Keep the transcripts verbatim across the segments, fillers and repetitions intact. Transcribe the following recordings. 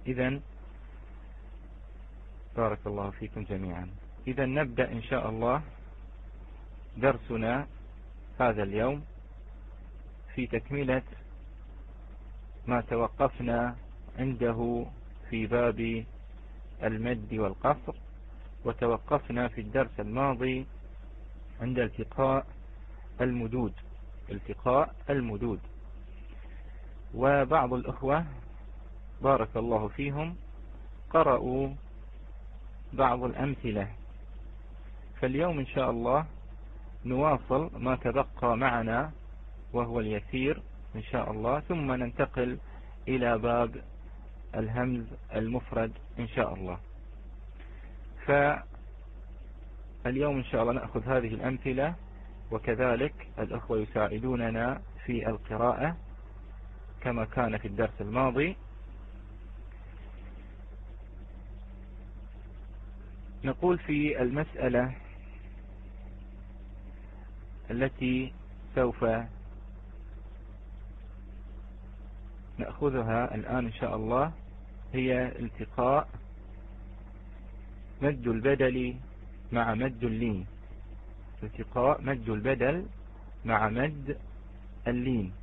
إذن بارك الله فيكم جميعا. إذن نبدأ إن شاء الله درسنا هذا اليوم في تكملة ما توقفنا عنده في باب المد والقصر، وتوقفنا في الدرس الماضي عند التقاء المدود التقاء المدود وبعض الأخوة بارك الله فيهم قرأوا بعض الأمثلة، فاليوم إن شاء الله نواصل ما تبقى معنا وهو اليسير إن شاء الله، ثم ننتقل إلى باب الهمز المفرد إن شاء الله. فاليوم إن شاء الله نأخذ هذه الأمثلة، وكذلك الأخوة يساعدوننا في القراءة كما كان في الدرس الماضي. نقول في المسألة التي سوف نأخذها الآن إن شاء الله هي التقاء مد البدل مع مد اللين التقاء مد البدل مع مد اللين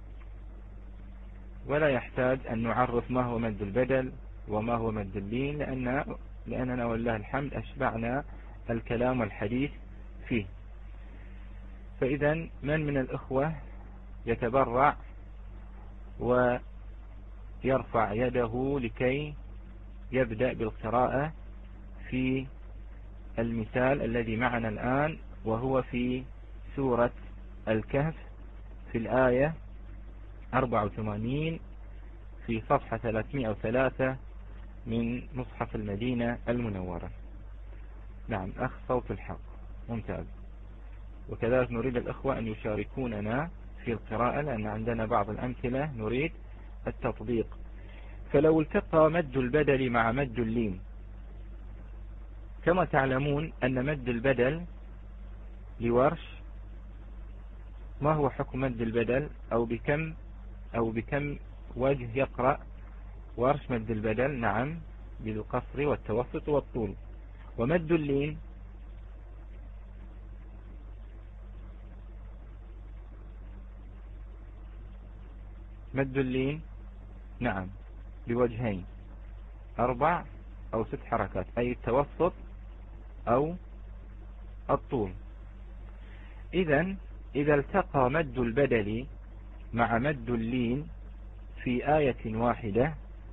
ولا يحتاج أن نعرف ما هو مد البدل وما هو مد اللين، لأن لأننا والله الحمد أشبعنا الكلام والحديث فيه. فإذا من من الإخوة يتبرع ويرفع يده لكي يبدأ بالقراءة في المثال الذي معنا الآن، وهو في سورة الكهف في الآية أربعة وثمانين في صفحة ثلاثمائة وثلاثة من مصحف المدينة المنورة. نعم أخ صوت الحق ممتاز. وكذلك نريد الأخوة أن يشاركوننا في القراءة، لأن عندنا بعض الأمثلة نريد التطبيق. فلو التقى مد البدل مع مد اللين، كما تعلمون أن مد البدل لورش، ما هو حكم مد البدل أو بكم أو بكم وجه يقرأ ورش مد البدل؟ نعم بالقصر والتوسط والطول. ومد اللين مد اللين نعم بوجهين، أربع أو ست حركات، أي التوسط أو الطول. إذن إذا التقى مد البدل مع مد اللين في آية واحدة،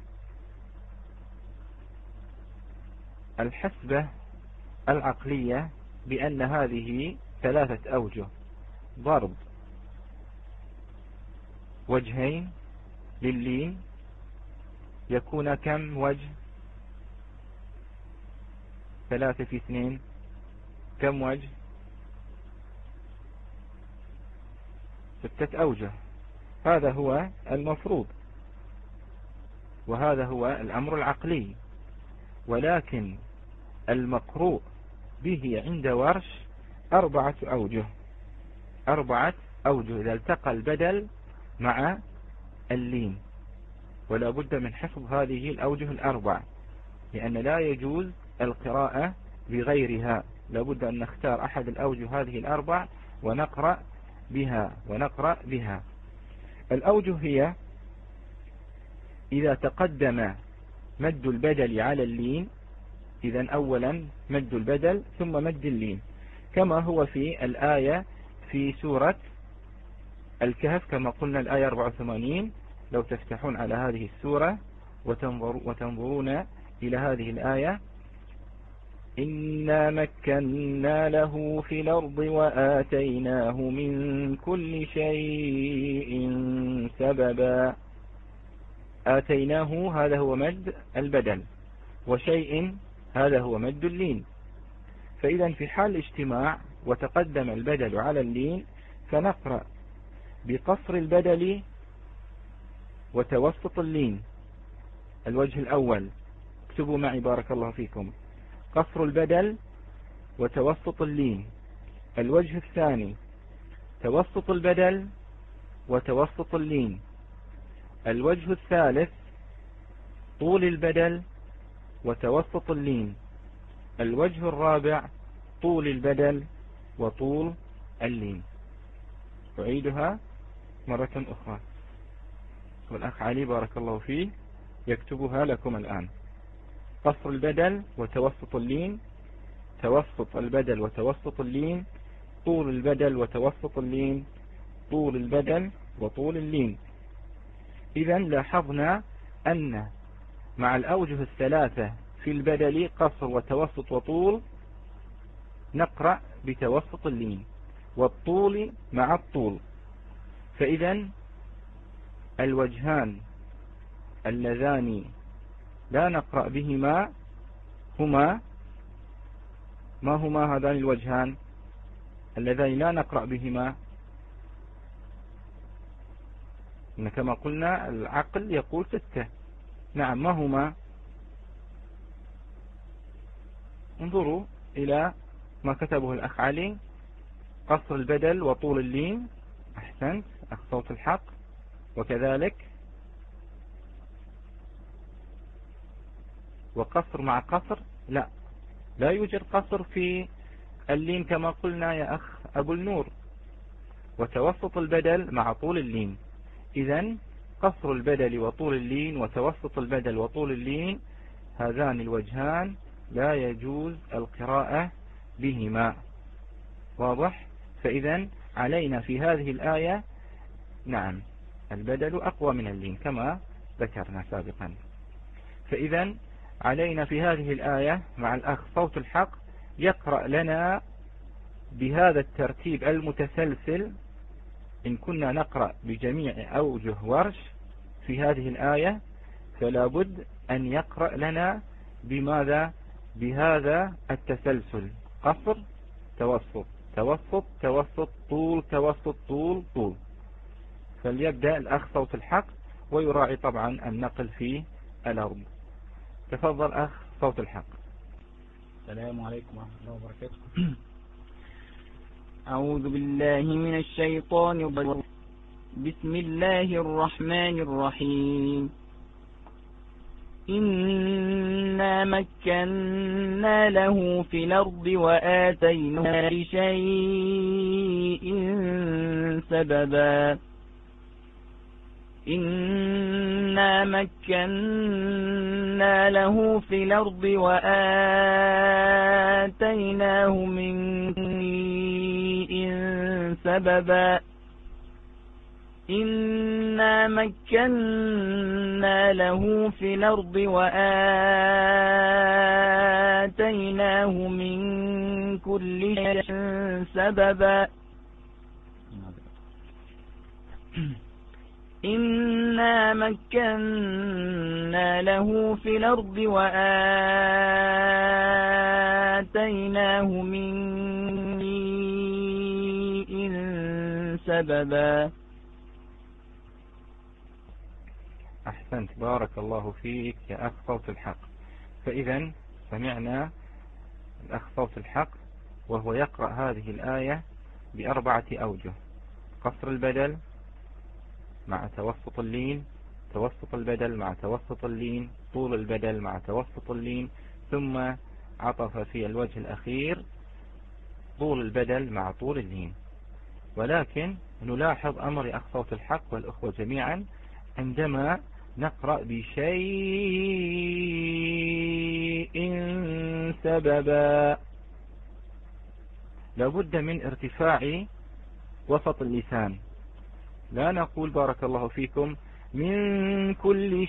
الحسبة العقلية بأن هذه ثلاثة أوجه، ضرب وجهين لللين يكون كم وجه؟ ثلاثة في اثنين كم وجه؟ ستة أوجه. هذا هو المفروض وهذا هو الأمر العقلي، ولكن المقروء به عند ورش أربعة أوجه أربعة أوجه إذا التقى البدل مع اللين، ولا بد من حفظ هذه الأوجه الأربع، لأن لا يجوز القراءة بغيرها، لا بد أن نختار أحد الأوجه هذه الأربع ونقرأ بها ونقرأ بها. الأوجه هي إذا تقدم مد البدل على اللين، إذن أولا مد البدل ثم مد اللين، كما هو في الآية في سورة الكهف كما قلنا الآية أربعة وثمانين. لو تفتحون على هذه السورة وتنظر وتنظرون إلى هذه الآية: إنا مكنا له في الأرض وآتيناه من كل شيء سببا. آتيناه هذا هو مد البدل، وشيء هذا هو مد اللين. فإذا في حال الاجتماع وتقدم البدل على اللين، فنقرأ بقصر البدل وتوسط اللين. الوجه الأول اكتبوا معي بارك الله فيكم: قصر البدل وتوسط اللين. الوجه الثاني توسط البدل وتوسط اللين. الوجه الثالث طول البدل وتوسط اللين. الوجه الرابع طول البدل وطول اللين. أعيدها مرة أخرى، والأخ علي بارك الله فيه يكتبها لكم الآن. قصر البدل وتوسط اللين، توسط البدل وتوسط اللين، طول البدل وتوسط اللين، طول البدل وطول اللين. إذا لاحظنا أن مع الأوجه الثلاثة في البدل قصر وتوسط وطول نقرأ بتوسط اللين، والطول مع الطول. فإذا الوجهان اللذان لا نقرأ بهما هما ما هما هذان الوجهان اللذان لا نقرأ بهما؟ إن كما قلنا العقل يقول ستة. نعم، ما هما؟ انظروا إلى ما كتبه الأخ علي. قصر البدل وطول اللين. أحسنت أخ صوت الحق. وكذلك وقصر مع قصر، لا لا يوجد قصر في اللين كما قلنا يا أخ أبو النور. وتوسط البدل مع طول اللين. إذن قصر البدل وطول اللين وتوسط البدل وطول اللين هذان الوجهان لا يجوز القراءة بهما. واضح؟ فإذا علينا في هذه الآية نعم البدل أقوى من اللين كما ذكرنا سابقا. فإذا علينا في هذه الآية مع الأخ صوت الحق يقرأ لنا بهذا الترتيب المتسلسل. إن كنا نقرأ بجميع أوجه ورش في هذه الآية فلا بد أن يقرأ لنا بماذا؟ بهذا التسلسل: قصر توسط توسط توسط طول توسط طول طول. فليبدأ الأخ صوت الحق ويراعي طبعا النقل في الأرض. تفضل أخ صوت الحق. السلام عليكم ورحمة الله وبركاته. أعوذ بالله من الشيطان الرجيم. بسم الله الرحمن الرحيم. إنا مكنا له في الأرض وآتيناه لشيء سببا. إنا مكنا له في الأرض وآتيناه من شيء سببا. إنا مكنا له في الأرض وآتيناه من كل شيء سببا. إنا مكنا له في الأرض وآتيناه من شيء سببا. أحسنت بارك الله فيك يا أخ صوت الحق. فإذا سمعنا الأخ صوت الحق وهو يقرأ هذه الآية بأربعة أوجه: قصر البدل مع توسط اللين، توسط البدل مع توسط اللين، طول البدل مع توسط اللين، ثم عطف في الوجه الأخير طول البدل مع طول اللين. ولكن نلاحظ أمر أخ صوت الحق والأخوة جميعا عندما نقرأ بشيء سببا لابد من ارتفاع وسط اللسان. لا نقول بارك الله فيكم من كل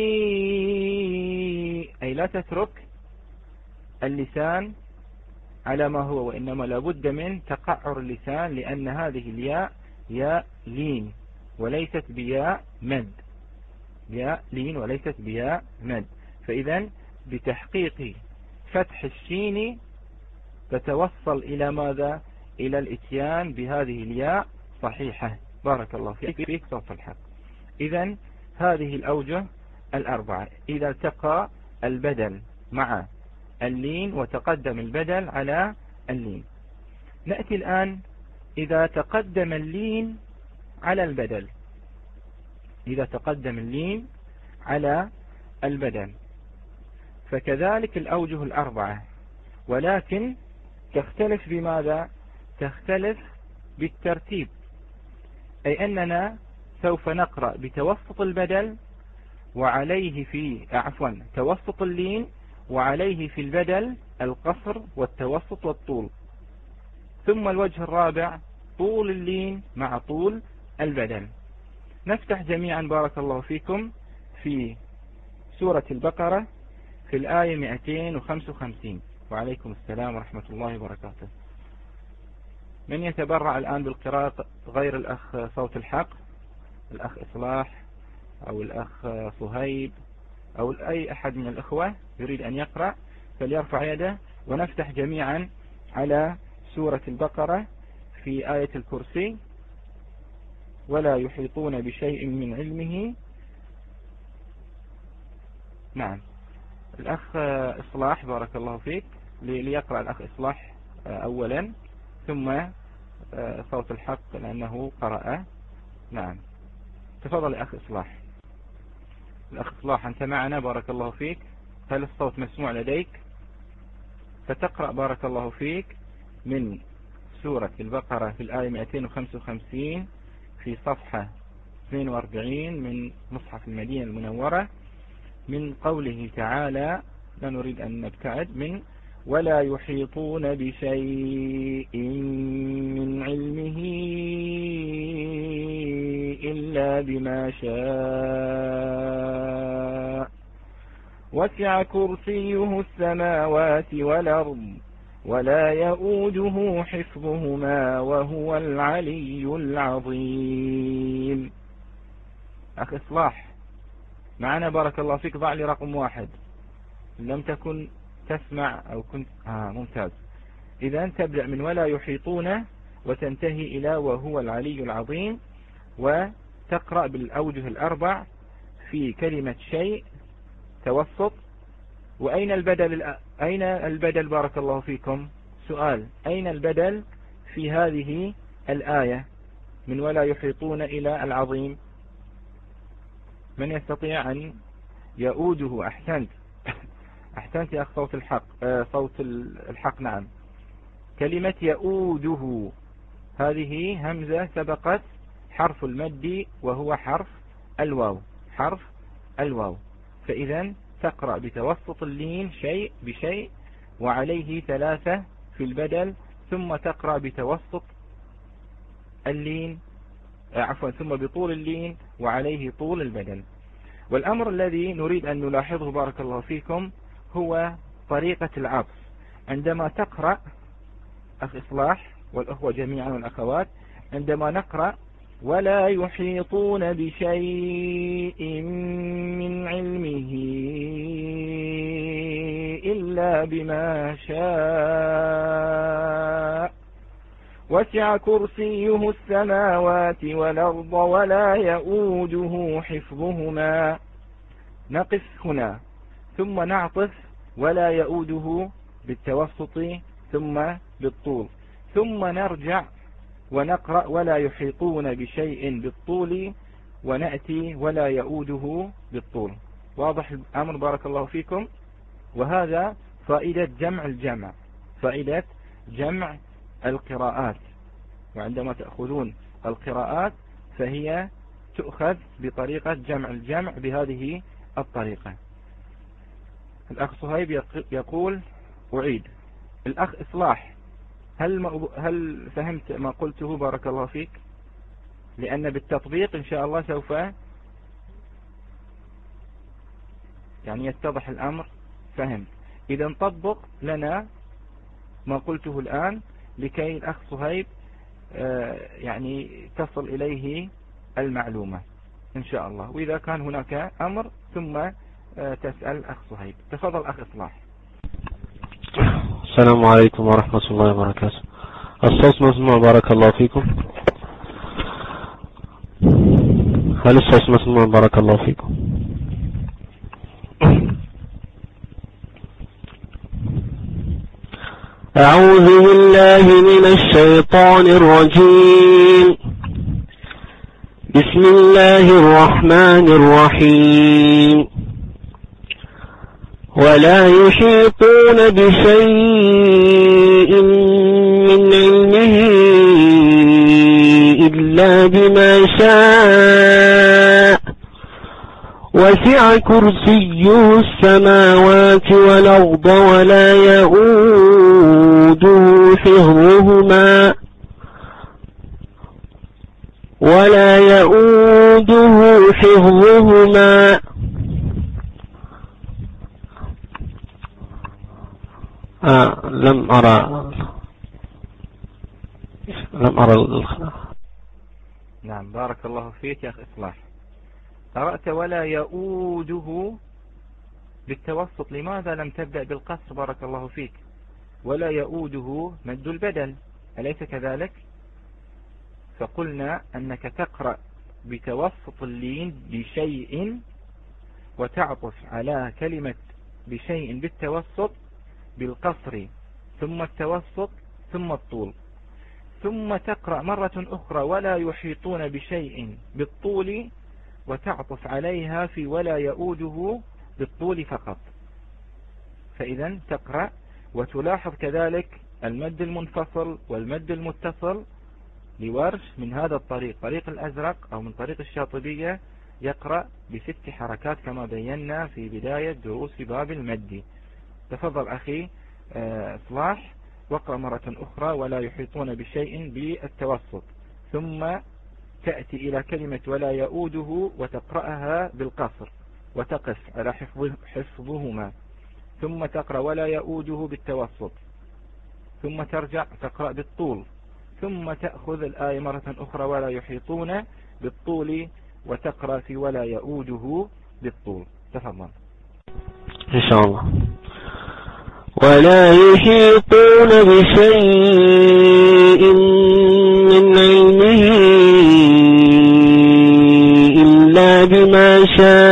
شيء، أي لا تترك اللسان على ما هو، وإنما لابد من تقعر اللسان، لأن هذه الياء ياء لين وليست بياء مد، ياء لين وليست بياء مد. فإذا بتحقيق فتح الشين تتوصل إلى ماذا؟ إلى الاتيان بهذه الياء صحيحة. بارك الله فيك فيك صوت الحق. إذا هذه الأوجه الأربعة إذا التقى البدل مع اللين وتقدم البدل على اللين. نأتي الآن إذا تقدم اللين على البدل. إذا تقدم اللين على البدل. فكذلك الأوجه الأربعة، ولكن تختلف بماذا؟ تختلف بالترتيب، أي أننا سوف نقرأ بتوسط البدل وعليه في عفوا توسط اللين وعليه في البدل القصر والتوسط والطول. ثم الوجه الرابع طول اللين مع طول البدل. نفتح جميعا بارك الله فيكم في سورة البقرة في الآية مئتين وخمسة وخمسين. وعليكم السلام ورحمة الله وبركاته. من يتبرع الآن بالقراءة غير الأخ صوت الحق، الأخ إصلاح أو الأخ صهيب أو أي أحد من الأخوة يريد أن يقرأ فليرفع يده، ونفتح جميعا على سورة البقرة في آية الكرسي. ولا يحيطون بشيء من علمه. نعم، الأخ إصلاح بارك الله فيك ليقرأ الأخ إصلاح أولا ثم صوت الحق لأنه قرأ. نعم تفضل يا أخ إصلاح. الأخ إصلاح أنت معنا بارك الله فيك، هل الصوت مسموع لديك؟ فتقرأ بارك الله فيك من سورة البقرة في الآية مئتين وخمسة وخمسين في صفحة اثنين وأربعين من مصحف المدينة المنورة، من قوله تعالى، لا نريد أن نبتعد، من ولا يحيطون بشيء من علمه إلا بما شاء وسع كرسيه السماوات والأرض ولا يؤوده حفظهما وهو العلي العظيم. أخي إصلاح معنا بارك الله فيك، ضع لي رقم واحد لم تكن تسمع أو كنت آه ممتاز. إذا تبدأ من ولا يحيطون وتنتهي إلى وهو العلي العظيم، وتقرأ بالأوجه الأربع في كلمة شيء توسط. وأين البدل؟ أين البدل بارك الله فيكم؟ سؤال، أين البدل في هذه الآية من ولا يحيطون إلى العظيم؟ من يستطيع أن يؤوده؟ أحسنت أحسنت يا أخ صوت الحق آه صوت الحق. نعم، كلمة يؤوده هذه همزة سبقت حرف المد وهو حرف الواو، حرف الواو. فإذا تقرأ بتوسط اللين شيء بشيء وعليه ثلاثة في البدل، ثم تقرأ بتوسط اللين عفوا ثم بطول اللين وعليه طول البدل. والأمر الذي نريد أن نلاحظه بارك الله فيكم هو طريقة العطف. عندما تقرأ أخ إصلاح والأخوة جميعا والأخوات، عندما نقرأ ولا يحيطون بشيء من علمه إلا بما شاء وسع كرسيه السماوات والأرض ولا يؤوده حفظهما، نقف هنا ثم نعطف ولا يؤوده بالتوسط ثم بالطول، ثم نرجع ونقرأ ولا يحيطون بشيء بالطول ونأتي ولا يؤوده بالطول. واضح الأمر بارك الله فيكم؟ وهذا فائدة جمع الجمع، فائدة جمع القراءات. وعندما تأخذون القراءات فهي تؤخذ بطريقة جمع الجمع بهذه الطريقة. الأخ صهيب يقول أعيد. الأخ إصلاح هل هل فهمت ما قلته بارك الله فيك؟ لأن بالتطبيق إن شاء الله سوف يعني يتضح الأمر. فهم؟ إذا نطبق لنا ما قلته الآن لكي الأخ صهيب يعني تصل إليه المعلومة إن شاء الله. وإذا كان هناك أمر ثم تسأل أخ صهيب. تفضل أخ إصلاح. السلام عليكم ورحمة الله وبركاته. الصوت مسموع بارك الله فيكم؟ هل الصوت مسموع بارك الله فيكم؟ أعوذ بالله من الشيطان الرجيم. بسم الله الرحمن الرحيم. ولا يحيطون بشيء من علمه إلا بما شاء وسع كرسيه السماوات والأرض ولا يؤوده حفظهما ولا يؤوده حفظهما آه لم أرى لم أرى الخلاف. نعم بارك الله فيك يا أخي إصلاح. قرأت ولا يؤوده بالتوسط، لماذا لم تبدأ بالقصر؟ بارك الله فيك. ولا يؤوده مد البدل أليس كذلك؟ فقلنا أنك تقرأ بتوسط اللين بشيء وتعطف على كلمة بشيء بالتوسط بالقصر ثم التوسط ثم الطول، ثم تقرأ مرة أخرى ولا يحيطون بشيء بالطول وتعطف عليها في ولا يؤوده بالطول فقط. فإذا تقرأ وتلاحظ كذلك المد المنفصل والمد المتصل لورش من هذا الطريق، طريق الأزرق أو من طريق الشاطبية يقرأ بست حركات كما بينا في بداية دروس باب المد. تفضل أخي إصلاح واقرأ مرة أخرى ولا يحيطون بشيء بالتوسط، ثم تأتي إلى كلمة ولا يؤوده وتقرأها بالقصر وتقف على حفظهما، ثم تقرأ ولا يؤوده بالتوسط، ثم ترجع تقرأ بالطول، ثم تأخذ الآية مرة أخرى ولا يحيطون بالطول وتقرأ في ولا يؤوده بالطول. تفضل. إن شاء الله. ولا يحيطون بشيء من علمه إلا بما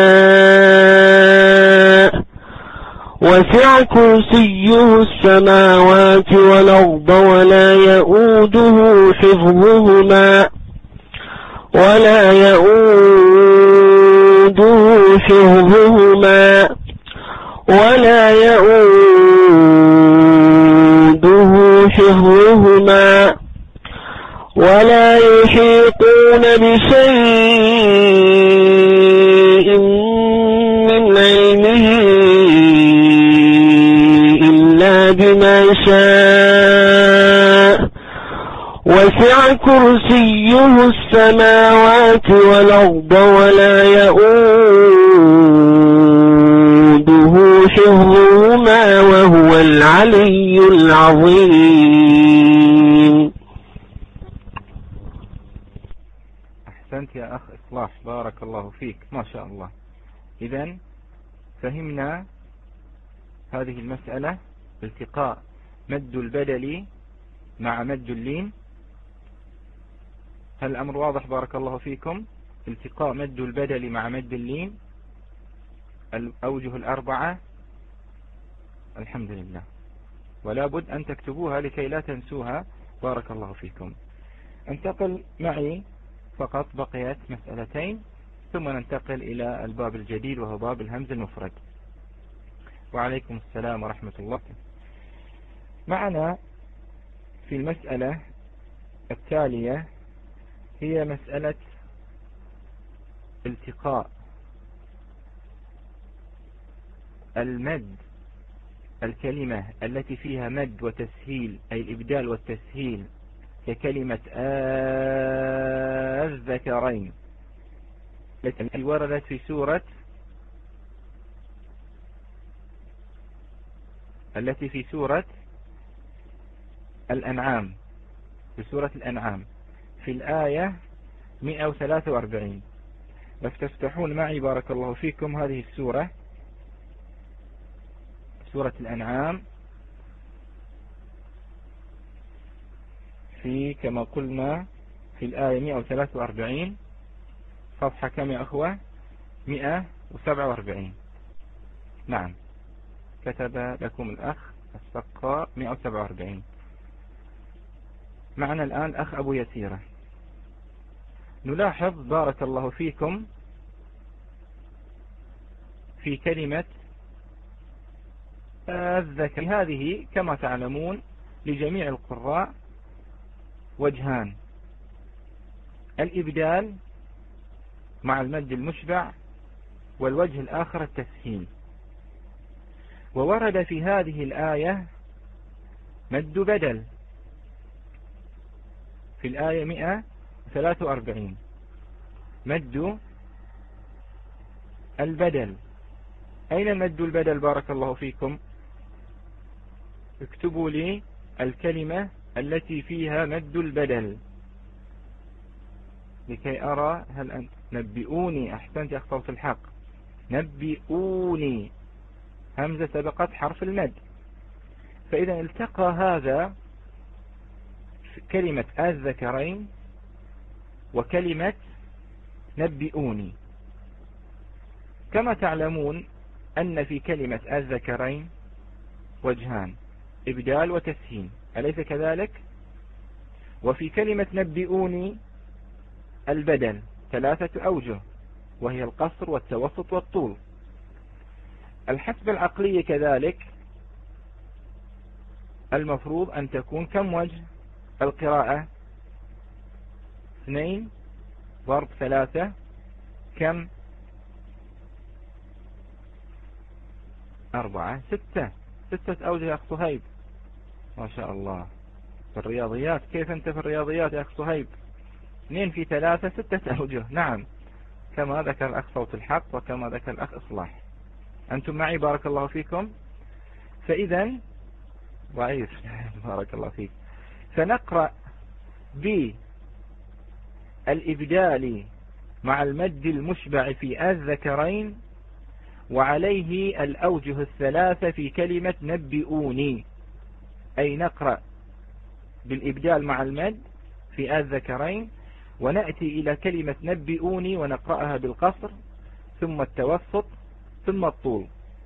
شاء وسع كرسيه السماوات والأرض ولا يؤوده حفظهما ولا يؤوده حفظهما ولا يؤوده حفظهما ولا يحيطون بشيء من علمه إلا بما شاء وسع كرسيه السماوات والأرض ولا يؤوده حفظهما وهو العلي العظيم. أحسنت يا أخ إصلاح بارك الله فيك ما شاء الله. إذن فهمنا هذه المسألة، التقاء مد البدل مع مد اللين. هل الأمر واضح بارك الله فيكم؟ التقاء مد البدل مع مد اللين، الأوجه الأربعة. الحمد لله. ولا بد أن تكتبوها لكي لا تنسوها بارك الله فيكم. انتقل معي فقط بقيت مسألتين ثم ننتقل إلى الباب الجديد وهو باب الهمز المفرد. وعليكم السلام ورحمة الله. معنا في المسألة التالية هي مسألة التقاء المد الكلمة التي فيها مد وتسهيل أي الإبدال والتسهيل ككلمة الذكرين التي وردت في سورة التي في سورة الأنعام في سورة الأنعام في الآية مئة وثلاثة وأربعين. بس تفتحون معي بارك الله فيكم هذه السورة، سورة الأنعام، في كما قلنا في الآية مئة وثلاثة وأربعين، صفحة كم يا أخوة؟ مئة وسبعة وأربعين. نعم كتب لكم الأخ السقاء مئة وسبعة وأربعين. معنا الآن أخ أبو يسيرة. نلاحظ بارك الله فيكم في كلمة الذكر. هذه كما تعلمون لجميع القراء وجهان: الإبدال مع المد المشبع، والوجه الآخر التسهيل. وورد في هذه الآية مد بدل في الآية مئة وثلاثة وأربعين، مد البدل. أين مد البدل بارك الله فيكم؟ اكتبوا لي الكلمة التي فيها مد البدل لكي أرى. هل أنت نبئوني؟ أحسنت يا أخ صوت الحق، نبئوني، همزة سبقت حرف المد. فإذا التقى هذا كلمة الذكرين وكلمة نبئوني. كما تعلمون أن في كلمة الذكرين وجهان: إبدال وتسهيل، أليس كذلك؟ وفي كلمة نبئوني البدل ثلاثة أوجه، وهي القصر والتوسط والطول. الحسب العقلي كذلك المفروض أن تكون كم وجه القراءة؟ اثنين ضرب ثلاثة كم؟ أربعة. ستة. ستة أوجه يا أخ صهيب، ما شاء الله في الرياضيات. كيف أنت في الرياضيات يا أخ صهيب؟ اثنين في ثلاثة ستة أوجه. نعم، كما ذكر الأخ صوت الحق وكما ذكر الأخ إصلاح. أنتم معي بارك الله فيكم. فإذا ضعيف بارك الله فيك. فنقرأ بالإبدال مع المد المشبع في الذكرين، وعليه الأوجه الثلاثة في كلمة نبئوني. أي نقرأ بالإبدال مع المد في الذكرين، ونأتي إلى كلمة نبئوني ونقرأها بالقصر ثم التوسط ثم الطول،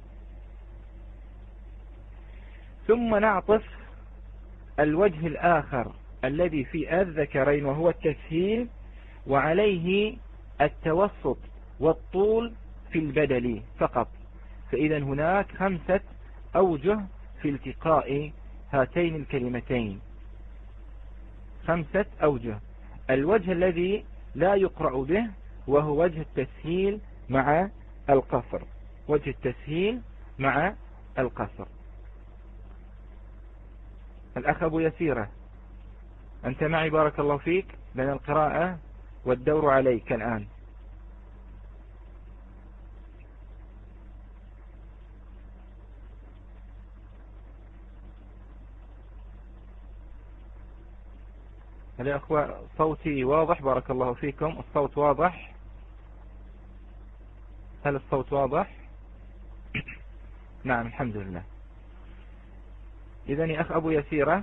ثم نعطف الوجه الآخر الذي في الذكرين وهو التسهيل، وعليه التوسط والطول في البدل فقط. فإذا هناك خمسة أوجه في التقاء هاتين الكلمتين، خمسة أوجه. الوجه الذي لا يقرأ به وهو وجه التسهيل مع القصر، وجه التسهيل مع القصر. الأخ أبو يسيرة، أنت معي بارك الله فيك، بين القراءة والدور عليك الآن. هل يا أخوة صوتي واضح بارك الله فيكم؟ الصوت واضح؟ هل الصوت واضح؟ نعم الحمد لله. إذن يا أخ أبو يسيرة،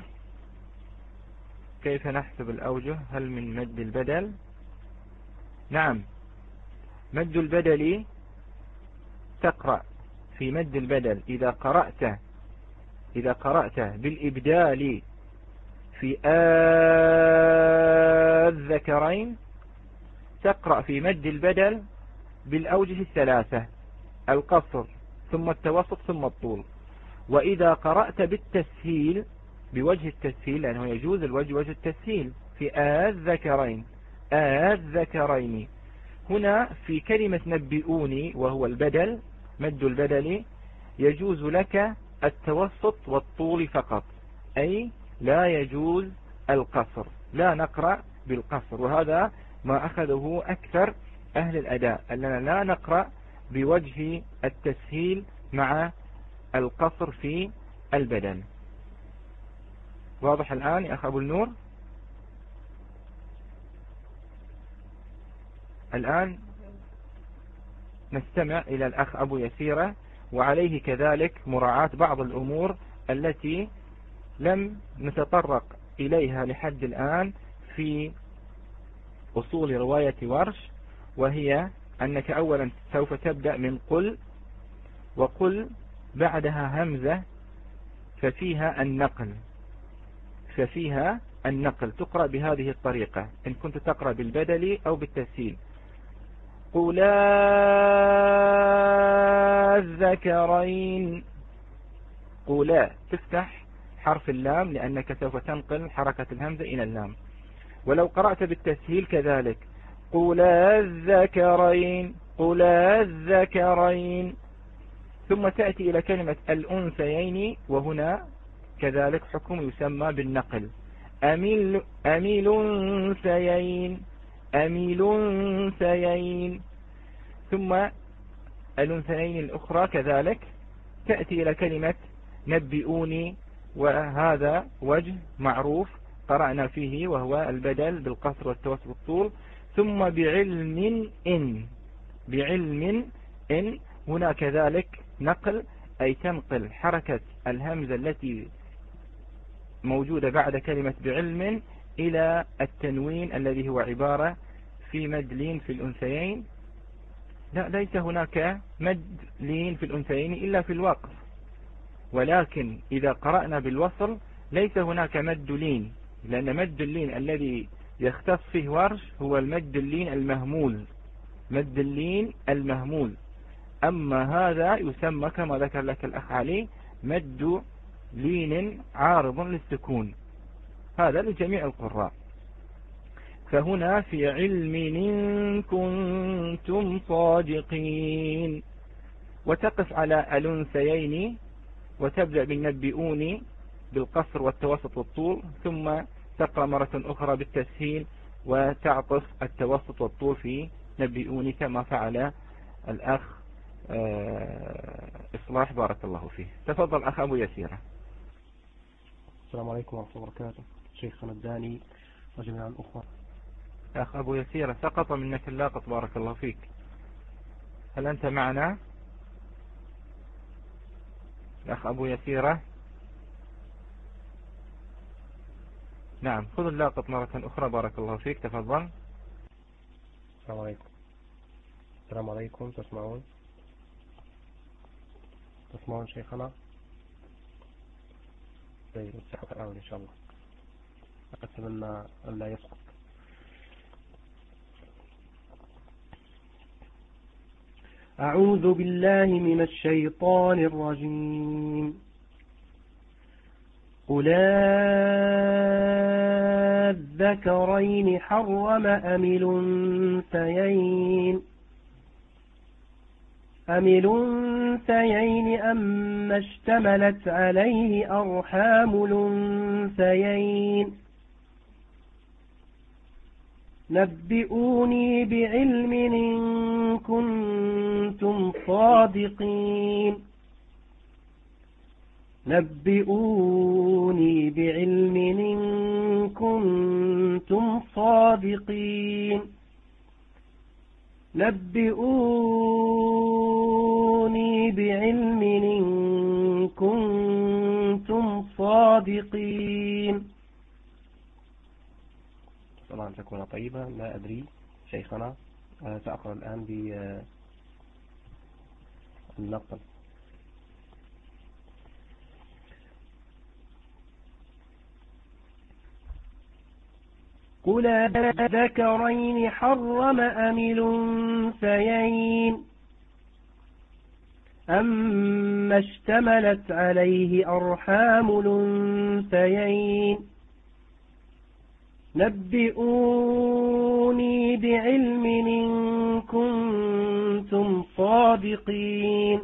كيف نحسب الأوجه؟ هل من مد البدل؟ نعم، مد البدل تقرأ في مد البدل إذا قرأت إذا قرأت بالإبدال في الذكرين تقرأ في مد البدل بالأوجه الثلاثة: القصر ثم التوسط ثم الطول. وإذا قرأت بالتسهيل بوجه التسهيل، لأنه يجوز الوجه وجه التسهيل في الذكرين الذكرين هنا في كلمة نبئوني وهو البدل، مد البدل، يجوز لك التوسط والطول فقط، أي لا يجوز القصر، لا نقرأ بالقصر. وهذا ما أخذه أكثر أهل الأداء، أننا لا نقرأ بوجه التسهيل مع القصر في البدل. واضح الآن يا أخ أبو النور؟ الآن نستمع إلى الأخ أبو يسيرة، وعليه كذلك مراعاة بعض الأمور التي لم نتطرق إليها لحد الآن في أصول رواية ورش، وهي أنك أولا سوف تبدأ من قل، وقل بعدها همزة ففيها النقل ففيها النقل تقرأ بهذه الطريقة إن كنت تقرأ بالبدل أو بالتسهيل: قُلَا الذَّكَرَيْنِ. قولا تفتح حرف اللام لأنك سوف تنقل حركة الهمزة إلى اللام. ولو قرأت بالتسهيل كذلك قولا الذكرين قولا الذكرين، ثم تأتي إلى كلمة الأنثيين، وهنا كذلك حكم يسمى بالنقل. أميل أميل أنثيين أميل أنثيين. ثم الأنثيين الأخرى كذلك تأتي إلى كلمة نبئوني، وهذا وجه معروف قرأنا فيه وهو البدل بالقصر والتوسط والطول. ثم بعلم إن بعلم إن، هنا كذلك نقل، أي تنقل حركة الهمزة التي موجودة بعد كلمة بعلم إلى التنوين الذي هو عبارة في مد لين في الأنثيين. لا، ليس هناك مد لين في الأنثيين إلا في الوقف، ولكن إذا قرأنا بالوصل ليس هناك مد لين، لأن مد اللين الذي يختص فيه ورش هو المد اللين المهمول مد اللين المهمول. أما هذا يسمى كما ذكر لك الأخ علي مد لين عارض للسكون، هذا لجميع القراء. فهنا في علم إن كنتم صادقين، وتقف على الأنثيين وتبدأ بالنبئوني بالقصر والتوسط والطول، ثم تقرأ مرة أخرى بالتسهيل وتعطف التوسط والطول في نبئوني كما فعل الأخ إصلاح بارك الله فيه. تفضل أخ أبو يسيرة. السلام عليكم ورحمة الله وبركاته. شيخنا الداني وجميع الأخوة. أخ أبو يسيرة سقط منك اللاقط بارك الله فيك، هل أنت معنا؟ الأخ أبو يسيرة، نعم خذ اللاقط مرة أخرى بارك الله فيك، تفضل. السلام عليكم. السلام عليكم. تسمعون تسمعون شيخنا؟ طيب نسحب الآن إن شاء الله، أتمنى أن لا يسقط. أعوذ بالله من الشيطان الرجيم. قل الذكرين حرم أم الأنثيين أم الأنثيين أم اشتملت عليه أرحام الأنثيين نبئوني بعلم إن كنتم صادقين نبئوني بعلم إن كنتم صادقين نبئوني بعلم إن كنتم صادقين. طبعا تكون طيبة. لا أدري شيخنا، سأقرأ الآن بالنقل. قل الذكرين حرم أم الأنثيين أم اشتملت عليه أرحام الأنثيين نبئوني بعلم إن كنتم صادقين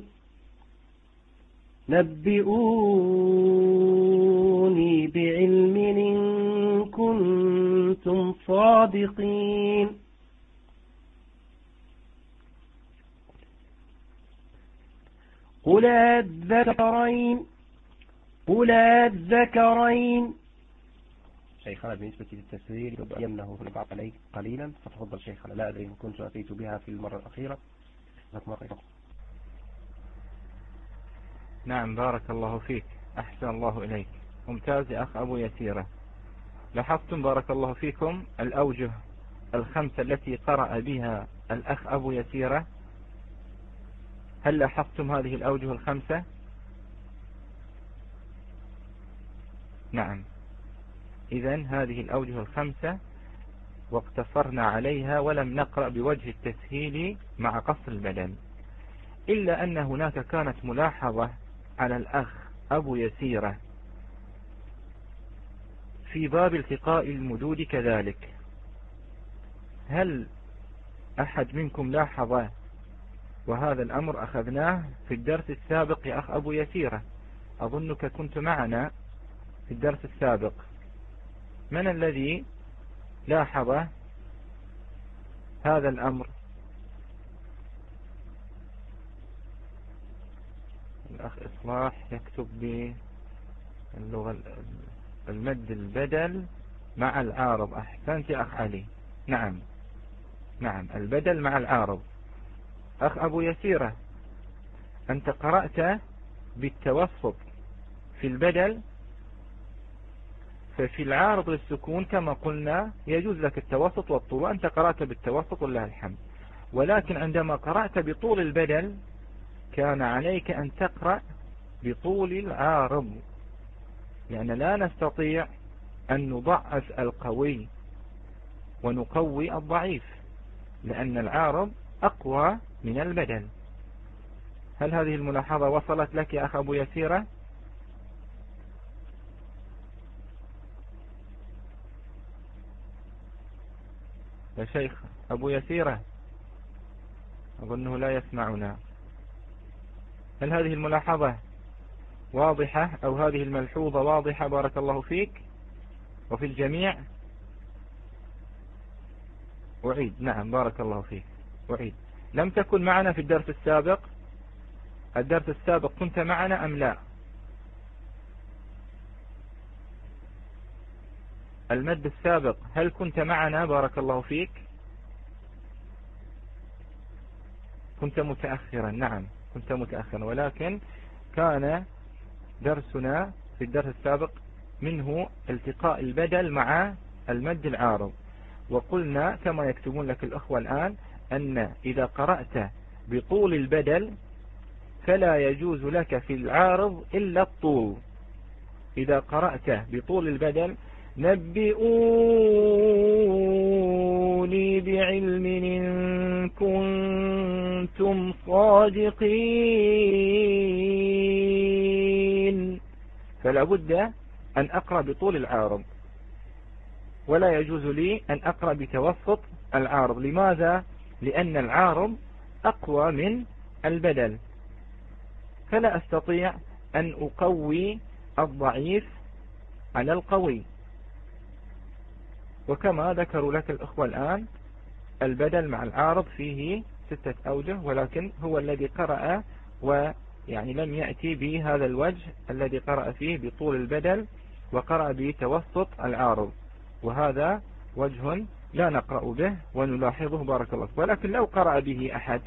نبئوني بعلم إن كنتم صادقين. قل الذكرين قل الذكرين. شيخنا بالنسبة للتسوير يمنه في بعض عليك قليلا، فتفضل شيخنا. لا أدري إن كنت أتيت بها في المرة الأخيرة. نعم بارك الله فيك، أحسن الله إليك، ممتاز يا أخ أبو يسيرة. لاحظتم بارك الله فيكم الأوجه الخمسة التي قرأ بها الأخ أبو يسيرة؟ هل لاحظتم هذه الأوجه الخمسة؟ نعم، إذن هذه الأوجه الخمسة واقتصرنا عليها ولم نقرأ بوجه التسهيل مع قصر البدل، إلا أن هناك كانت ملاحظة على الأخ أبو يسيرة. في باب التقاء المدود كذلك، هل أحد منكم لاحظ، وهذا الأمر أخذناه في الدرس السابق يا أخ أبو يسيرة، أظنك كنت معنا في الدرس السابق، من الذي لاحظ هذا الأمر؟ الأخ إصلاح يكتب باللغة المد البدل مع العارض. أحسنت يا أخ علي. نعم نعم البدل مع العارض. أخ أبو يسيرة، أنت قرأت بالتوسط في البدل، ففي العارض للسكون كما قلنا يجوز لك التوسط والطول، وأنت قرأت بالتوسط والله الحمد. ولكن عندما قرأت بطول البدل كان عليك أن تقرأ بطول العارض، لأن لا نستطيع أن نضعف القوي ونقوي الضعيف، لأن العارض أقوى من البدل. هل هذه الملاحظة وصلت لك يا أخ أبو يسيرة؟ يا شيخ أبو يسيرة، أظنه لا يسمعنا. هل هذه الملاحظة واضحة، أو هذه الملحوظة واضحة؟ بارك الله فيك. وفي الجميع أعيد. نعم بارك الله فيك. أعيد. لم تكن معنا في الدرس السابق؟ الدرس السابق كنت معنا أم لا؟ المد السابق هل كنت معنا؟ بارك الله فيك. كنت متأخرا. نعم كنت متأخرا، ولكن كان درسنا في الدرس السابق منه التقاء البدل مع المد العارض، وقلنا كما يكتبون لك الأخوة الآن أن إذا قرأت بطول البدل فلا يجوز لك في العارض إلا الطول. إذا قرأت بطول البدل نبئوني بعلم إن كنتم صادقين، فلا بد أن أقرأ بطول العارض، ولا يجوز لي أن أقرأ بتوسط العارض. لماذا؟ لأن العارض أقوى من البدل، فلا أستطيع أن أقوي الضعيف على القوي. وكما ذكروا لك الأخوة الآن البدل مع العارض فيه ستة أوجه، ولكن هو الذي قرأ ويعني لم يأتي بهذا الوجه الذي قرأ فيه بطول البدل وقرأ بتوسط العارض، وهذا وجه لا نقرأ به ونلاحظه بارك الله. ولكن لو قرأ به أحد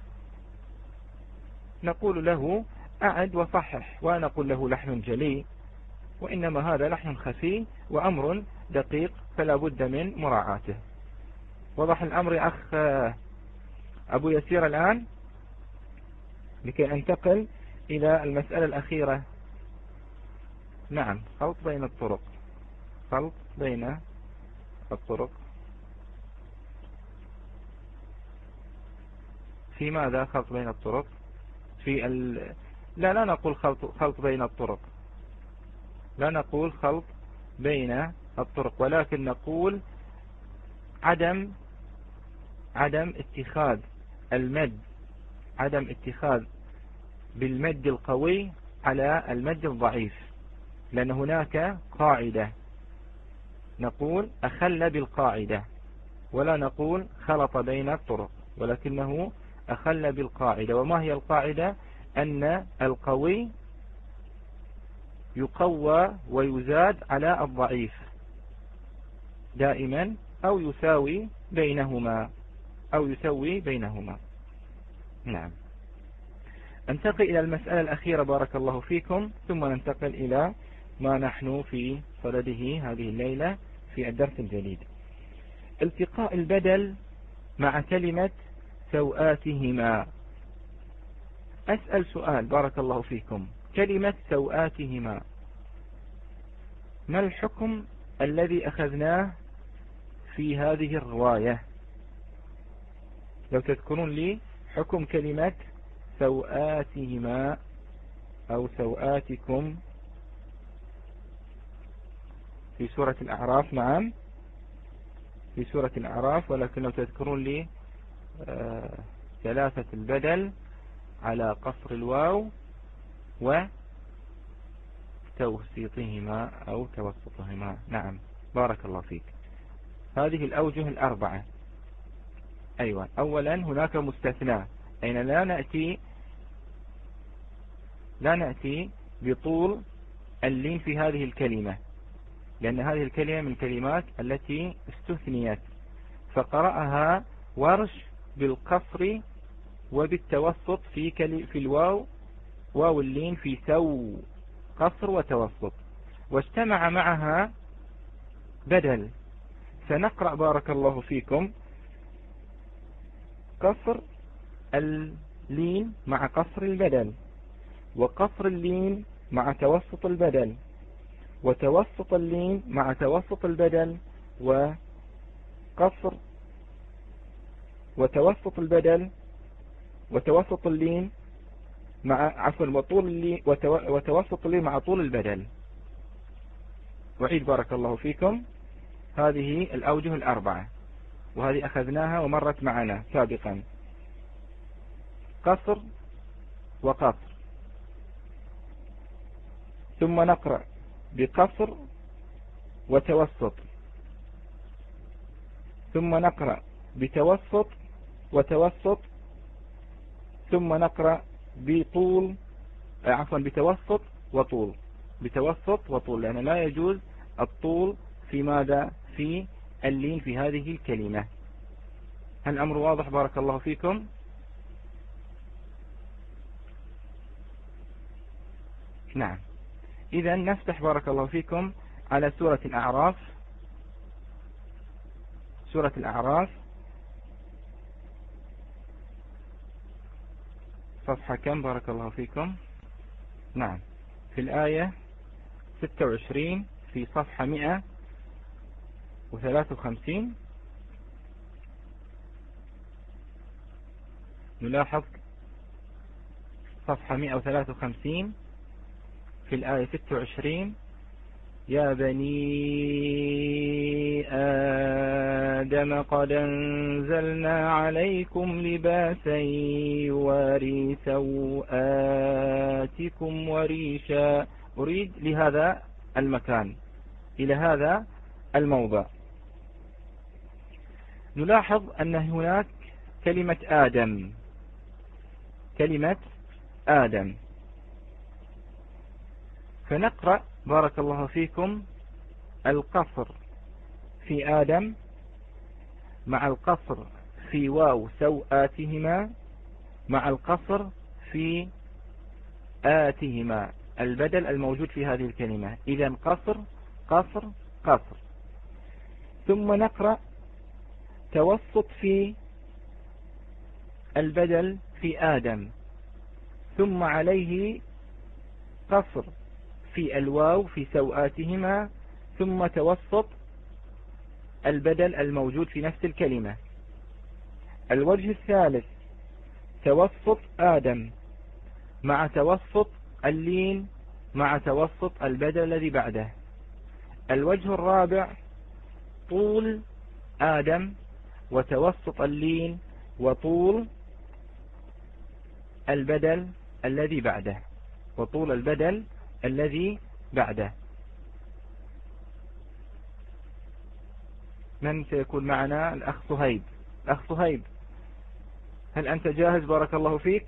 نقول له أعد وصحح، ونقول له لحن جلي، وإنما هذا لحن خفي وأمر دقيق فلا بد من مراعاته. وضح الأمر يا أخ أبو يسير الآن، لكي أنتقل إلى المسألة الأخيرة. نعم خلط بين الطرق. خلط بين الطرق في ماذا؟ خلط بين الطرق في ال... لا لا نقول خلط, خلط بين الطرق، لا نقول خلط بين الطرق، ولكن نقول عدم عدم اتخاذ المد عدم اتخاذ بالمد القوي على المد الضعيف، لأن هناك قاعدة نقول أخل بالقاعدة، ولا نقول خلط بين الطرق، ولكنه أخل بالقاعدة. وما هي القاعدة؟ أن القوي يقوى ويزاد على الضعيف دائما، أو يساوي بينهما أو يسوي بينهما. نعم. انتقل إلى المسألة الأخيرة بارك الله فيكم، ثم ننتقل إلى ما نحن في صدده هذه الليلة في الدرس الجديد. التقاء البدل مع كلمة سوآتهما. أسأل سؤال بارك الله فيكم، كلمة سوآتهما ما الحكم الذي أخذناه في هذه الرواية؟ لو تذكرون لي حكم كلمة سوآتهما أو سوآتكم في سورة الأعراف. نعم في سورة الأعراف، ولكن لو تذكرون لي آه ثلاثة البدل على قصر الواو وتوسيطهما أو توسطهما. نعم بارك الله فيك. هذه الأوجه الأربعة. أيوة. أولا هناك مستثنى، أين لا نأتي لا نأتي بطول اللين في هذه الكلمة، لأن هذه الكلمة من الكلمات التي استثنيت، فقرأها ورش بالقصر وبالتوسط في كلي في الواو، واو اللين في سو قصر وتوسط، واجتمع معها بدل. سنقرأ بارك الله فيكم قصر اللين مع قصر البدل، وقصر اللين مع توسط البدل، وتوسط اللين مع توسط البدل، وقصر وتوسط البدل وتوسط اللين مع عفوا وطول اللين وتوسط اللين مع طول البدل. وعيد بارك الله فيكم. هذه الأوجه الأربعة، وهذه أخذناها ومرت معنا سابقا. قصر وقصر، ثم نقرأ بقصر وتوسط، ثم نقرأ بتوسط وتوسط، ثم نقرأ بطول عفوا بتوسط وطول، بتوسط وطول، لأن لا يجوز الطول في ماذا في اللين في هذه الكلمة. هل الأمر واضح بارك الله فيكم؟ نعم. إذا نفتح بارك الله فيكم على سورة الأعراف. سورة الأعراف صفحة كم بارك الله فيكم؟ نعم في الآية ستة وعشرين في صفحة مئة وثلاثة وخمسين. نلاحظ صفحة مئة وثلاثة وخمسين في الآية ستة وعشرين: يا بني آدم قد أنزلنا عليكم لباسا يواري سوآتكم وريشا. أريد لهذا المكان إلى هذا الموضع. نلاحظ أن هناك كلمة آدم، كلمة آدم، فنقرأ بارك الله فيكم القصر في آدم مع القصر في واو سوآتهما مع القصر في آتهما، البدل الموجود في هذه الكلمة. إذن قصر قصر قصر. ثم نقرأ توسط في البدل في آدم، ثم عليه قصر في الواو في سوآتهما، ثم توسط البدل الموجود في نفس الكلمة. الوجه الثالث توسط آدم مع توسط اللين مع توسط البدل الذي بعده. الوجه الرابع طول آدم وتوسط اللين وطول البدل الذي بعده وطول البدل الذي بعده. من سيكون معنا؟ الأخ صهيب. الأخ صهيب، هل أنت جاهز بارك الله فيك؟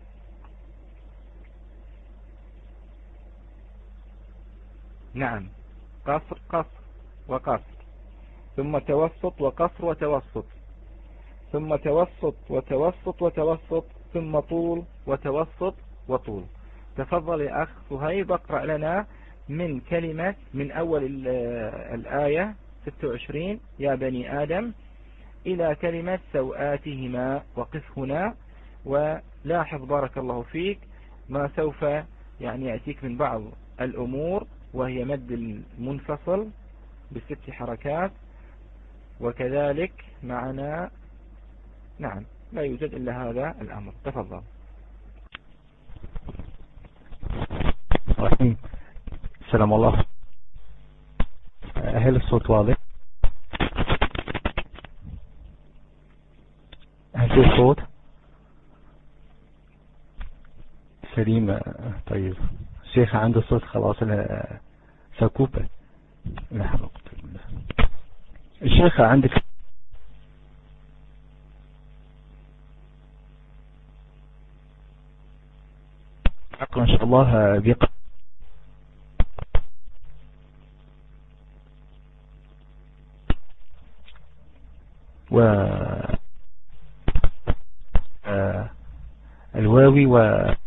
نعم. قصر قصر وقصر، ثم توسط وقصر وتوسط، ثم توسط وتوسط وتوسط، ثم طول وتوسط وطول. تفضل يا أخ صهيب، اقرأ لنا من كلمة من أول الآية ستة وعشرين يا بني آدم إلى كلمة سوآتهما. وقف هنا ولاحظ بارك الله فيك ما سوف يعني يأتيك من بعض الأمور، وهي مد المنفصل بست حركات، وكذلك معنا نعم لا يوجد إلا هذا الأمر. تفضل. سلام الله. هل الصوت واضح؟ هل في صوت سليم؟ طيب الشيخ عنده صوت خلاص سكوبة. لا حول ولا قوة إلا بالله. الشيخ عندك أقرأ إن شاء الله بيقرأ و الواوي و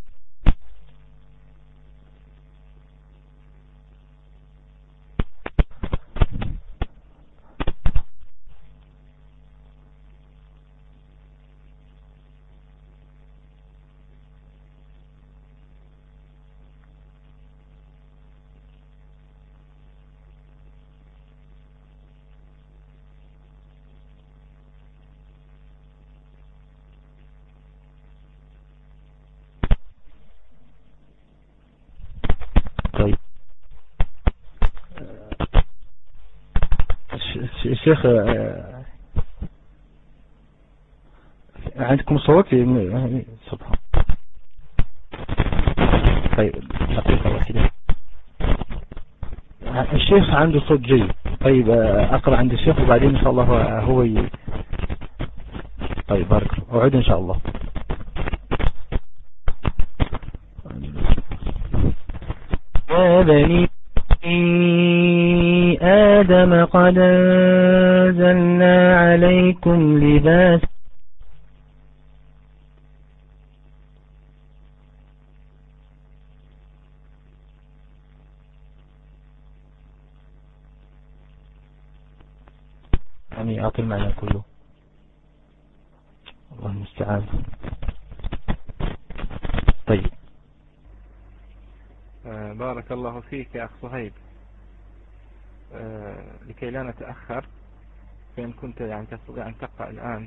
طيب الشيخ عندكم صوت سبحان. طيب دقيقة واحدة. الشيخ عنده صوت جيد. طيب أقرأ عند الشيخ وبعدين إن شاء الله هو ي... طيب بارك الله. أعود إن شاء الله. يا بني آدم قد أنزلنا عليكم لباس يعني أعطي المعنى كله. الله المستعان. طيب آه بارك الله فيك يا أخ صهيب. آه لكي لا نتأخر، فإن كنت يعني تستطيع أن تقرأ الآن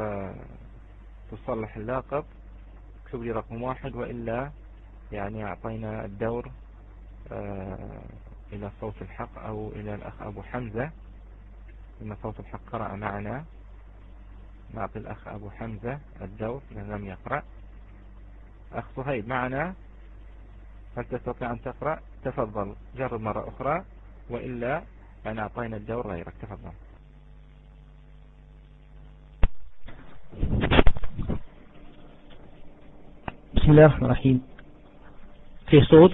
وتصلح اللاقط اكتب لي رقم واحد، وإلا يعني أعطينا الدور آه إلى صوت الحق أو إلى الأخ أبو حمزة، إن صوت الحق قرأ معنا. نعطي الأخ أبو حمزة الدور لأنه لم يقرأ. أخ صهيب معنا، هل تستطيع أن تقرأ؟ تفضل جرب مرة أخرى، وإلا يعني أعطينا الدور غيرك. تفضل. بسم الله الرحمن الرحيم. في صوت؟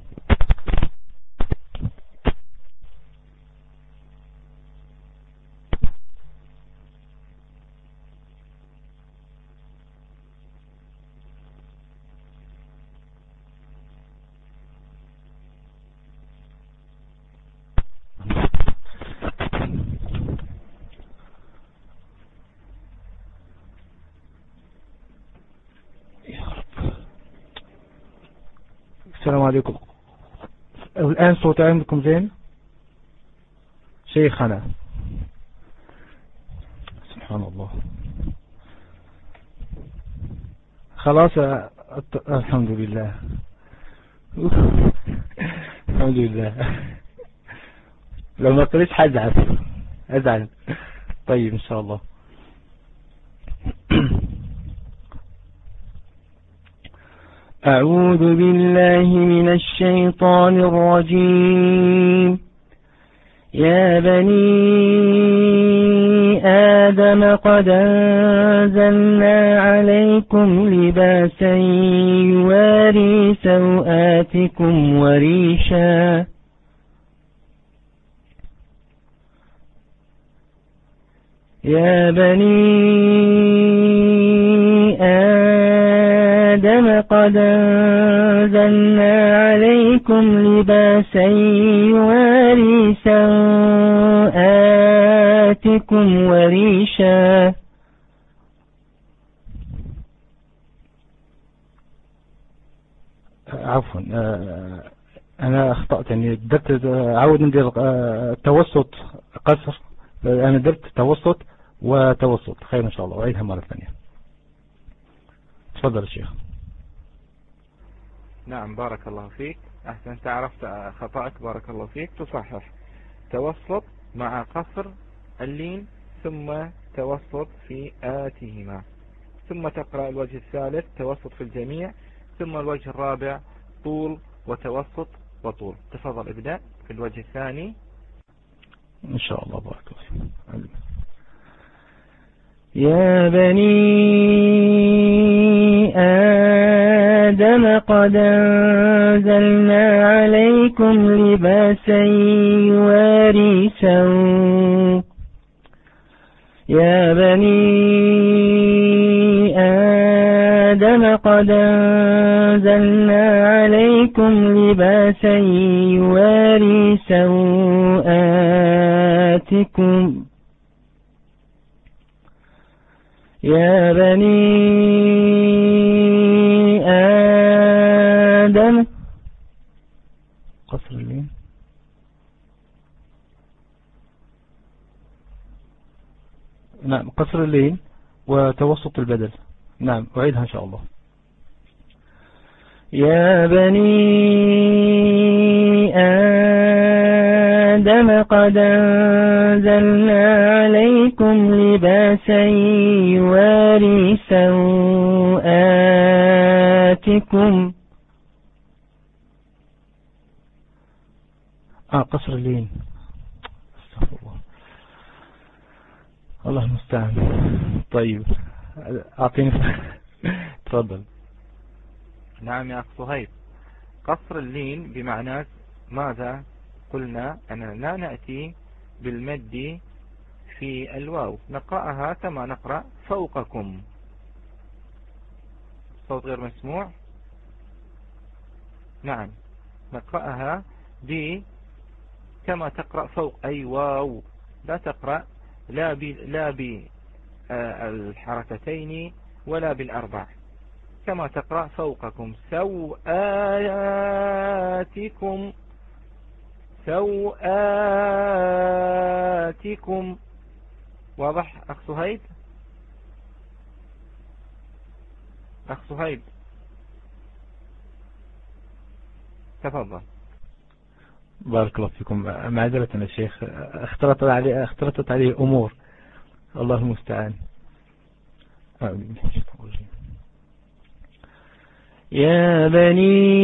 السلام عليكم. الآن صوت عندكم زين؟ شيخنا سبحان الله. خلاص الحمد لله الحمد لله. لو ما قلت حزعل أزعل. طيب إن شاء الله. أعوذ بالله من الشيطان الرجيم. يا بني آدم قد أنزلنا عليكم لباسا يواري سوآتكم وريشا يا بني آدم قد أنزلنا عليكم لباسا يواري سوآتكم وريشا عفوا أنا أخطأت، يعني درت عاود ندير توسط قصر، أنا درت توسط وتوسط. خير إن شاء الله، وعيدها مرة ثانية. تفضل الشيخ. نعم بارك الله فيك. أحسن، تعرفت خطأك بارك الله فيك، تصحح توسط مع قصر اللين ثم توسط في آتهما، ثم تقرأ الوجه الثالث توسط في الجميع، ثم الوجه الرابع طول وتوسط وطول. تفضل ابدأ في الوجه الثاني إن شاء الله. بارك الله فيك. يا بني آدم قد أنزلنا عليكم لباسا يواري سوء يا بني آدم قد أنزلنا عليكم لباسا يواري سوآتكم يا بني آدم قصر اللين نعم قصر اللين وتوسط البدل. نعم أعيدها إن شاء الله. يا بني آدم قد أنزلنا عليكم لباسا يواري سوآتكم آه قصر اللين. استغفر الله، الله المستعان. طيب أعطيني تفضل. نعم يا أخ صهيب، قصر اللين بمعنى ماذا؟ قلنا أننا لا نأتي بالمد في الواو، نقرأها كما نقرأ فوقكم. صوت غير مسموع. نعم نقرأها ب كما تقرأ فوق أي واو، لا تقرأ لا ب لا بالحركتين ولا بالأربع، كما تقرأ فوقكم سوآتكم سوآتكم. واضح أخ صهيب؟ أخ صهيب تفضل. بارك الله فيكم. معذرة يا شيخ، اختلطت عليه اختلطت عليه أمور، الله المستعان. يا بني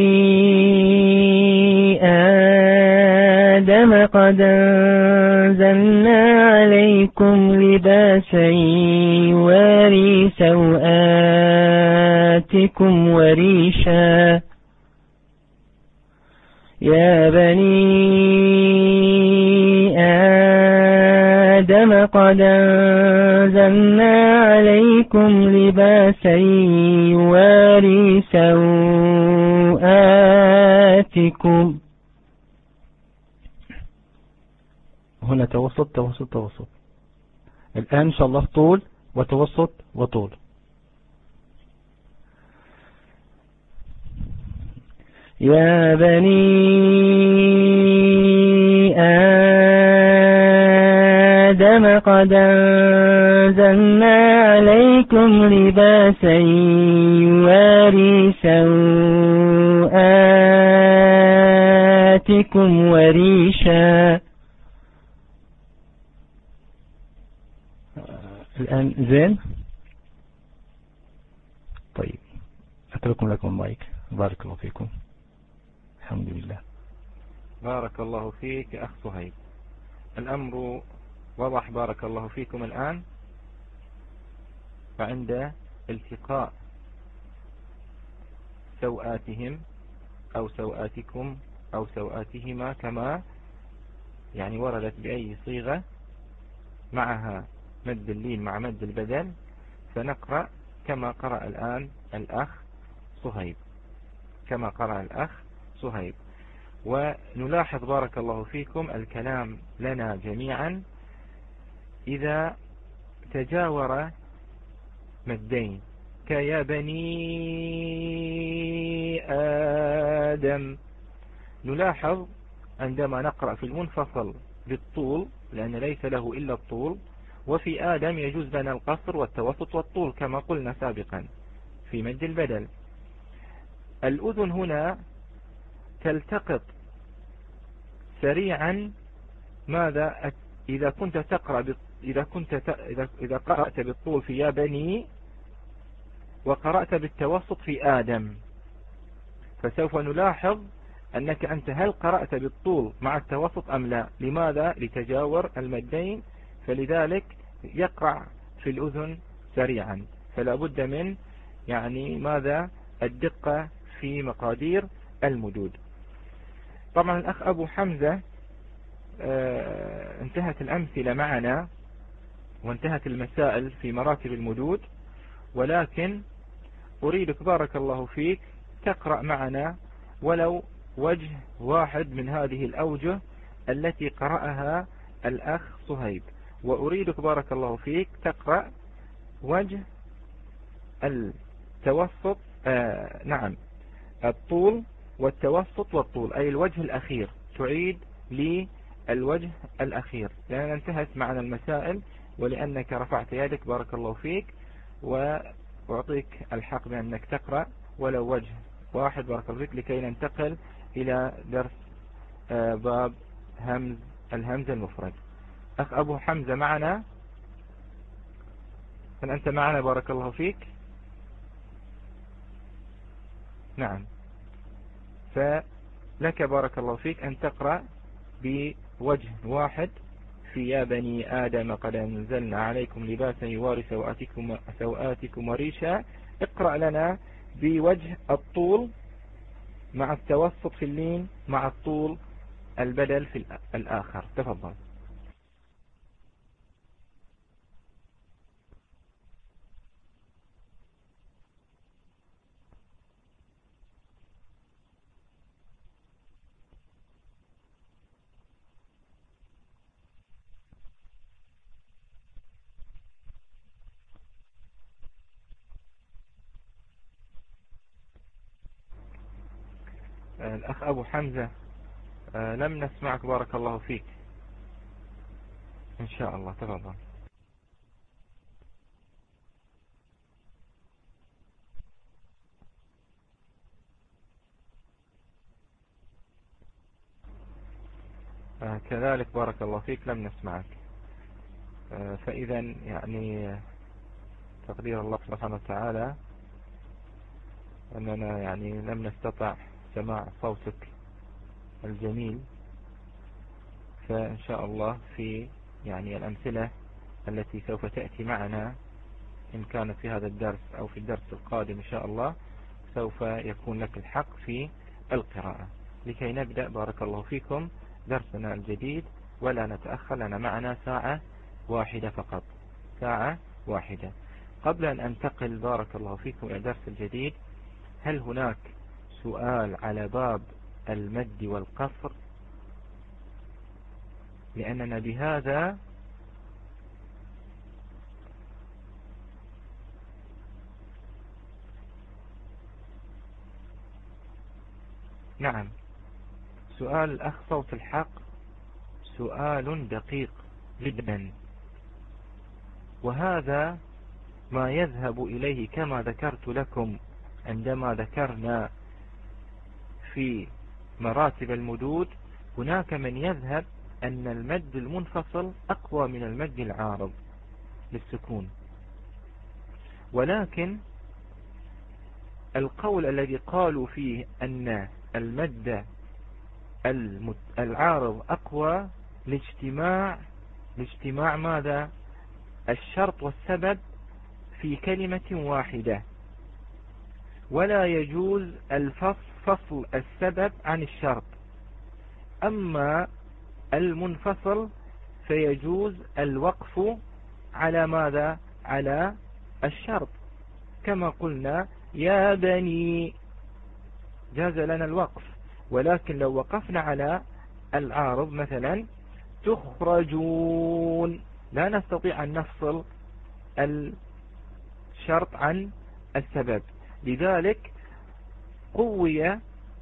آدم قد أنزلنا عليكم لباسا يواري سوآتكم وريشا يا بني آدم قد أنزلنا عليكم لباسا يواري سوآتكم. هنا توسط توسط توسط. الآن إن شاء الله طول وتوسط وطول. يا بني آدم قد أنزلنا عليكم لباسا يواري سوآتكم وريشا. الآن زين؟ طيب أتركم لكم المايك. بارك الله فيكم. الحمد لله. بارك الله فيك يا أخ صهيب، الأمر وضح بارك الله فيكم. الآن فعند التقاء سوآتهم أو سوآتكم أو سوآتهما كما يعني وردت بأي صيغة معها مد اللين مع مد البدل، فنقرأ كما قرأ الآن الأخ صهيب، كما قرأ الأخ صهيب. ونلاحظ بارك الله فيكم الكلام لنا جميعا إذا تجاور مدين كيا بني آدم، نلاحظ عندما نقرأ في المنفصل بالطول لأن ليس له إلا الطول، وفي آدم يجوز لنا القصر والتوسط والطول كما قلنا سابقا في مد البدل. الأذن هنا تلتقط سريعا ماذا إذا كنت تقرأ إذا كنت إذا إذا قرأت بالطول في يا بني وقرأت بالتوسط في آدم، فسوف نلاحظ أنك أنت هل قرأت بالطول مع التوسط أم لا. لماذا؟ لتجاور المدين، فلذلك يقع في الأذن سريعا. فلا بد من يعني ماذا الدقة في مقادير المدود. طبعا الأخ أبو حمزة آه انتهت الأمثلة معنا وانتهت المسائل في مراتب المدود، ولكن أريدك بارك الله فيك تقرأ معنا ولو وجه واحد من هذه الأوجه التي قرأها الأخ صهيب، وأريدك بارك الله فيك تقرأ وجه التوسط آه نعم الطول والتوسط والطول، أي الوجه الأخير، تعيد لي الوجه الأخير، لأن انتهت معنا المسائل ولأنك رفعت يدك بارك الله فيك، وأعطيك الحق بأنك تقرأ ولو وجه واحد بارك الله فيك لكي ننتقل إلى درس آه باب همز الهمز المفرد. أخ أبو حمزة معنا؟ هل أنت معنا بارك الله فيك؟ نعم، فلك بارك الله فيك أن تقرأ بوجه واحد في يا بني آدم قد أنزلنا عليكم لباسا يواري سوآتكم, سوآتكم وريشا. اقرأ لنا بوجه الطول مع التوسط في اللين مع الطول البدل في الآخر. تفضل. الأخ أبو حمزة لم نسمعك بارك الله فيك. إن شاء الله تفضل. كذلك بارك الله فيك لم نسمعك. فإذا يعني تقدير الله سبحانه وتعالى أننا يعني لم نستطع سماع صوتك الجميل، فإن شاء الله في يعني الأمثلة التي سوف تأتي معنا إن كانت في هذا الدرس أو في الدرس القادم إن شاء الله سوف يكون لك الحق في القراءة، لكي نبدأ بارك الله فيكم درسنا الجديد ولا نتأخر، لنا معنا ساعة واحدة فقط، ساعة واحدة. قبل أن أنتقل بارك الله فيكم إلى الدرس الجديد، هل هناك سؤال على باب المد والقصر؟ لأننا بهذا نعم سؤال الأخ صوت الحق سؤال دقيق جدا، وهذا ما يذهب إليه كما ذكرت لكم عندما ذكرنا في مراتب المدود. هناك من يذهب أن المد المنفصل أقوى من المد العارض للسكون، ولكن القول الذي قالوا فيه أن المد العارض أقوى لاجتماع لاجتماع ماذا؟ الشرط والسبب في كلمة واحدة، ولا يجوز الفصل السبب عن الشرط. أما المنفصل فيجوز الوقف على ماذا؟ على الشرط، كما قلنا يا بني جاز لنا الوقف، ولكن لو وقفنا على العارض مثلا تخرجون لا نستطيع أن نفصل الشرط عن السبب، لذلك قوي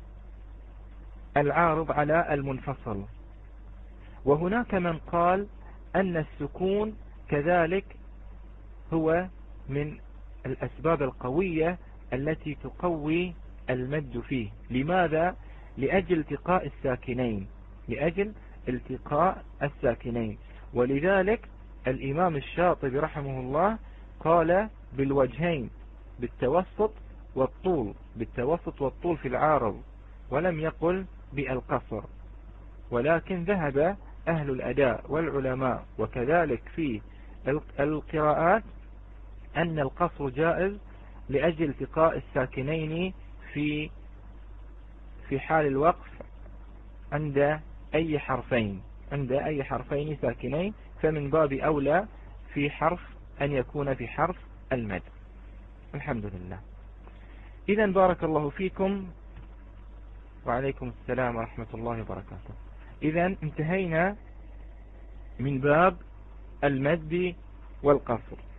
العارض على المنفصل. وهناك من قال أن السكون كذلك هو من الأسباب القوية التي تقوي المد فيه. لماذا؟ لأجل التقاء الساكنين لأجل التقاء الساكنين ولذلك الإمام الشاطبي رحمه الله قال بالوجهين، بالتوسط والطول، بالتوسط والطول في العارض، ولم يقل بالقصر. ولكن ذهب أهل الأداء والعلماء وكذلك في القراءات أن القصر جائز لأجل التقاء الساكنين في في حال الوقف عند أي حرفين عند أي حرفين ساكنين، فمن باب أولى في حرف أن يكون في حرف المد. الحمد لله. إذا بارك الله فيكم وعليكم السلام ورحمة الله وبركاته. إذا انتهينا من باب المد والقصر.